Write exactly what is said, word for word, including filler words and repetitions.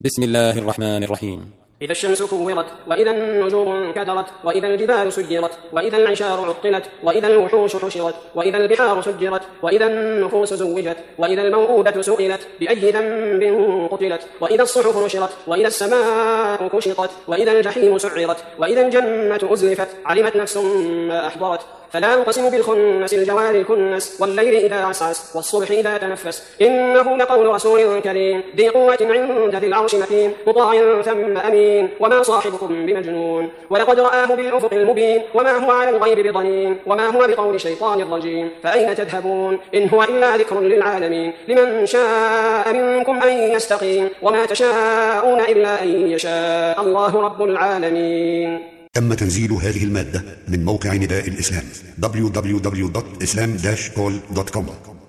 بسم الله الرحمن الرحيم. إذا الشمس كورت، وإذا النجوم انكدرت، وإذا الجبال سيرت، وإذا العشار عطلت، وإذا الوحوش حشرت، وإذا البحار سجرت، وإذا النفوس زوجت، وإذا الموءودة سئلت بأي ذنب قتلت، وإذا الصحف نشرت، وإذا السماء كشطت، وإذا الجحيم سعرت، وإذا الجنة أزلفت، علمت نفس ما أحضرت. فلا أقسم بالخنس الجوار الكنس، والليل إذا عسعس، والصبح إذا تنفس، إنه لقول رسول كريم ذي قوة عند ذي العرش مكين، مطاع ثم أمين، وما صاحبكم بمجنون، ولقد رآه بالأفق المبين، وما هو على الغيب بضنين، وما هو بقول شيطان رجيم. فأين تذهبون إن هو إلا ذكر للعالمين، لمن شاء منكم أن يستقيم، وما تشاءون إلا أن يشاء الله رب العالمين. تم تنزيل هذه المادة من موقع نداء الإسلام دبليو دبليو دبليو دوت إسلام داش كول دوت كوم.